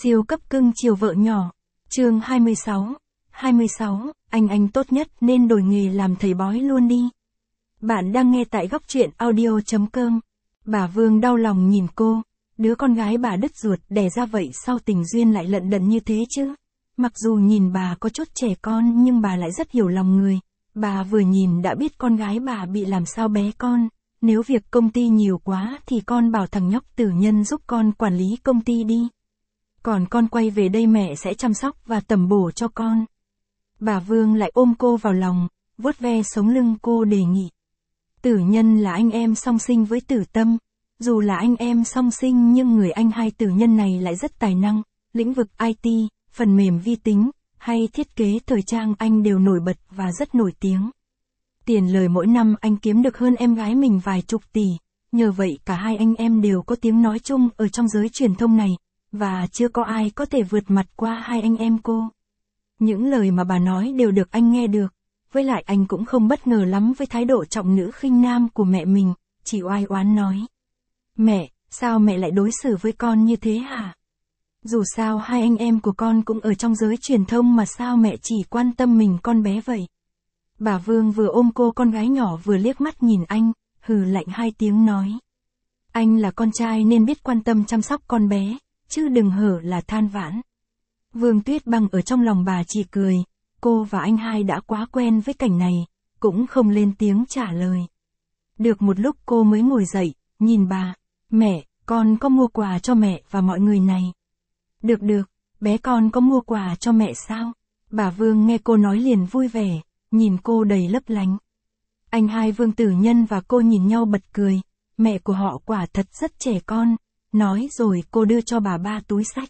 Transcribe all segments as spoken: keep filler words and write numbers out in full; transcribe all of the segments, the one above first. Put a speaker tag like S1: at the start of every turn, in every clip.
S1: Siêu cấp cưng chiều vợ nhỏ. Chương hai mươi sáu. hai mươi sáu, anh anh tốt nhất nên đổi nghề làm thầy bói luôn đi. Bạn đang nghe tại góc truyện audio.com. Bà Vương đau lòng nhìn cô, đứa con gái bà đứt ruột đẻ ra vậy sao tình duyên lại lận đận như thế chứ? Mặc dù nhìn bà có chút trẻ con nhưng bà lại rất hiểu lòng người. Bà vừa nhìn đã biết con gái bà bị làm sao bé con. Nếu việc công ty nhiều quá thì con bảo thằng nhóc Tử Nhân giúp con quản lý công ty đi. Còn con quay về đây mẹ sẽ chăm sóc và tẩm bổ cho con. Bà Vương lại ôm cô vào lòng, vuốt ve sống lưng cô đề nghị. Tử Nhân là anh em song sinh với Tử Tâm. Dù là anh em song sinh nhưng người anh hai Tử Nhân này lại rất tài năng. Lĩnh vực i tê, phần mềm vi tính, hay thiết kế thời trang anh đều nổi bật và rất nổi tiếng. Tiền lời mỗi năm anh kiếm được hơn em gái mình vài chục tỷ. Nhờ vậy cả hai anh em đều có tiếng nói chung ở trong giới truyền thông này. Và chưa có ai có thể vượt mặt qua hai anh em cô. Những lời mà bà nói đều được anh nghe được. Với lại anh cũng không bất ngờ lắm với thái độ trọng nữ khinh nam của mẹ mình, chỉ oai oán nói. Mẹ, sao mẹ lại đối xử với con như thế hả? Dù sao hai anh em của con cũng ở trong giới truyền thông mà sao mẹ chỉ quan tâm mình con bé vậy? Bà Vương vừa ôm cô con gái nhỏ vừa liếc mắt nhìn anh, hừ lạnh hai tiếng nói. Anh là con trai nên biết quan tâm chăm sóc con bé, chứ đừng hở là than vãn. Vương Tuyết Băng ở trong lòng bà chỉ cười, cô và anh hai đã quá quen với cảnh này, cũng không lên tiếng trả lời. Được một lúc cô mới ngồi dậy, nhìn bà, mẹ, con có mua quà cho mẹ và mọi người này. Được được, bé con có mua quà cho mẹ sao? Bà Vương nghe cô nói liền vui vẻ, nhìn cô đầy lấp lánh. Anh hai Vương Tử Nhân và cô nhìn nhau bật cười, mẹ của họ quả thật rất trẻ con. Nói rồi cô đưa cho bà ba túi sách.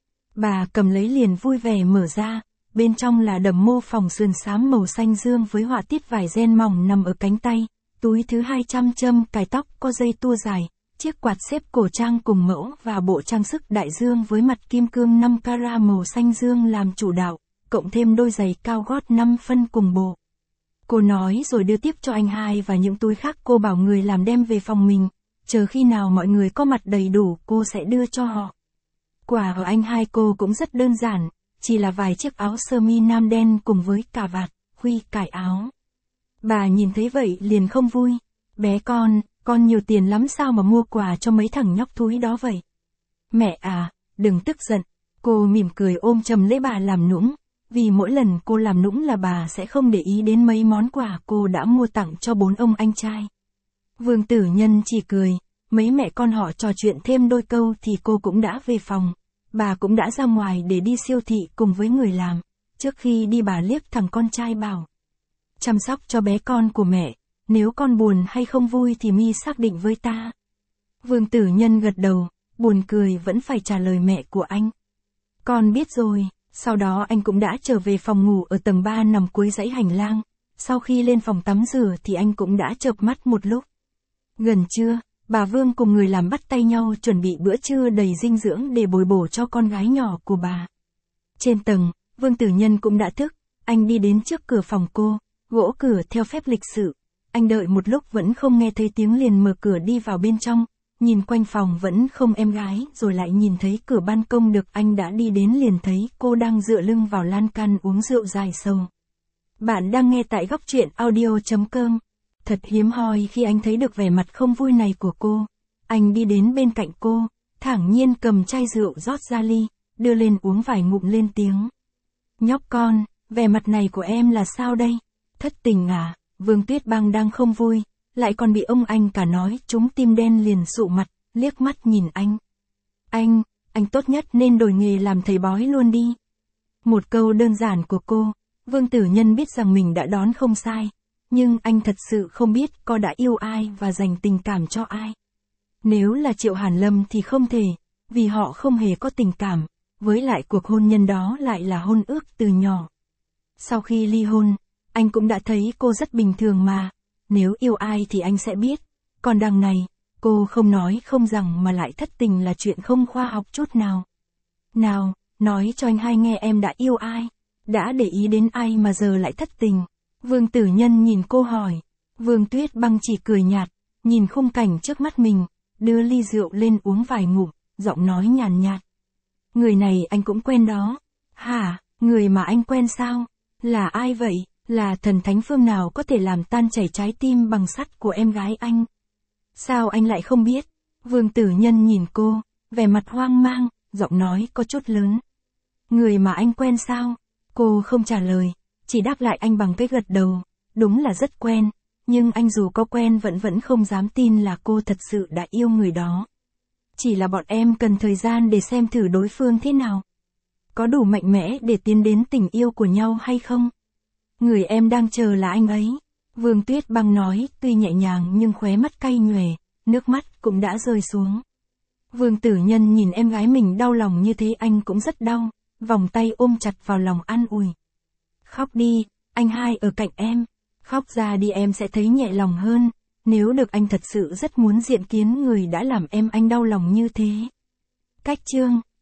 S1: Bà cầm lấy liền vui vẻ mở ra, bên trong là đầm mô phỏng sườn xám màu xanh dương với họa tiết vải ren mỏng nằm ở cánh tay, túi thứ hai trăm châm cài tóc có dây tua dài, chiếc quạt xếp cổ trang cùng mẫu và bộ trang sức đại dương với mặt kim cương năm carat màu xanh dương làm chủ đạo, cộng thêm đôi giày cao gót năm phân cùng bộ. Cô nói rồi đưa tiếp cho anh hai và những túi khác cô bảo người làm đem về phòng mình. Chờ khi nào mọi người có mặt đầy đủ cô sẽ đưa cho họ. Quà ở anh hai cô cũng rất đơn giản, chỉ là vài chiếc áo sơ mi nam đen cùng với cà vạt, khuy cài áo. Bà nhìn thấy vậy liền không vui. Bé con, con nhiều tiền lắm sao mà mua quà cho mấy thằng nhóc thúi đó vậy? Mẹ à, đừng tức giận. Cô mỉm cười ôm chầm lấy bà làm nũng. Vì mỗi lần cô làm nũng là bà sẽ không để ý đến mấy món quà cô đã mua tặng cho bốn ông anh trai. Vương Tử Nhân chỉ cười, mấy mẹ con họ trò chuyện thêm đôi câu thì cô cũng đã về phòng. Bà cũng đã ra ngoài để đi siêu thị cùng với người làm. Trước khi đi bà liếc thằng con trai bảo. Chăm sóc cho bé con của mẹ, nếu con buồn hay không vui thì mi xác định với ta. Vương Tử Nhân gật đầu, buồn cười vẫn phải trả lời mẹ của anh. Con biết rồi, sau đó anh cũng đã trở về phòng ngủ ở tầng ba nằm cuối dãy hành lang. Sau khi lên phòng tắm rửa thì anh cũng đã chợp mắt một lúc. Gần trưa, bà Vương cùng người làm bắt tay nhau chuẩn bị bữa trưa đầy dinh dưỡng để bồi bổ cho con gái nhỏ của bà. Trên tầng, Vương Tử Nhân cũng đã thức, anh đi đến trước cửa phòng cô, gỗ cửa theo phép lịch sự. Anh đợi một lúc vẫn không nghe thấy tiếng liền mở cửa đi vào bên trong, nhìn quanh phòng vẫn không em gái rồi lại nhìn thấy cửa ban công được anh đã đi đến liền thấy cô đang dựa lưng vào lan can uống rượu dài sầu. Bạn đang nghe tại góc truyện audio.com. Thật hiếm hoi khi anh thấy được vẻ mặt không vui này của cô. Anh đi đến bên cạnh cô, thản nhiên cầm chai rượu rót ra ly, đưa lên uống vài ngụm lên tiếng. Nhóc con, vẻ mặt này của em là sao đây? Thất tình à? Vương Tuyết Băng đang không vui, lại còn bị ông anh cả nói trúng tim đen liền sụ mặt, liếc mắt nhìn anh. Anh, anh tốt nhất nên đổi nghề làm thầy bói luôn đi. Một câu đơn giản của cô, Vương Tử Nhân biết rằng mình đã đoán không sai. Nhưng anh thật sự không biết cô đã yêu ai và dành tình cảm cho ai. Nếu là Triệu Hàn Lâm thì không thể, vì họ không hề có tình cảm, với lại cuộc hôn nhân đó lại là hôn ước từ nhỏ. Sau khi ly hôn, anh cũng đã thấy cô rất bình thường mà, nếu yêu ai thì anh sẽ biết, còn đằng này, cô không nói không rằng mà lại thất tình là chuyện không khoa học chút nào. Nào, nói cho anh hai nghe em đã yêu ai, đã để ý đến ai mà giờ lại thất tình. Vương Tử Nhân nhìn cô hỏi. Vương Tuyết Băng chỉ cười nhạt, nhìn khung cảnh trước mắt mình, đưa ly rượu lên uống vài ngụm, giọng nói nhàn nhạt. Người này anh cũng quen đó. Hả, người mà anh quen sao? Là ai vậy? Là thần thánh phương nào có thể làm tan chảy trái tim bằng sắt của em gái anh? Sao anh lại không biết? Vương Tử Nhân nhìn cô, vẻ mặt hoang mang, giọng nói có chút lớn. Người mà anh quen sao? Cô không trả lời, chỉ đáp lại anh bằng cái gật đầu. Đúng là rất quen, nhưng anh dù có quen vẫn vẫn không dám tin là cô thật sự đã yêu người đó. Chỉ là bọn em cần thời gian để xem thử đối phương thế nào. Có đủ mạnh mẽ để tiến đến tình yêu của nhau hay không? Người em đang chờ là anh ấy. Vương Tuyết Băng nói, tuy nhẹ nhàng nhưng khóe mắt cay nhoè, nước mắt cũng đã rơi xuống. Vương Tử Nhân nhìn em gái mình đau lòng như thế anh cũng rất đau, vòng tay ôm chặt vào lòng an ủi. Khóc đi, anh hai ở cạnh em. Khóc ra đi em sẽ thấy nhẹ lòng hơn, nếu được anh thật sự rất muốn diện kiến người đã làm em anh đau lòng như thế. Cách chương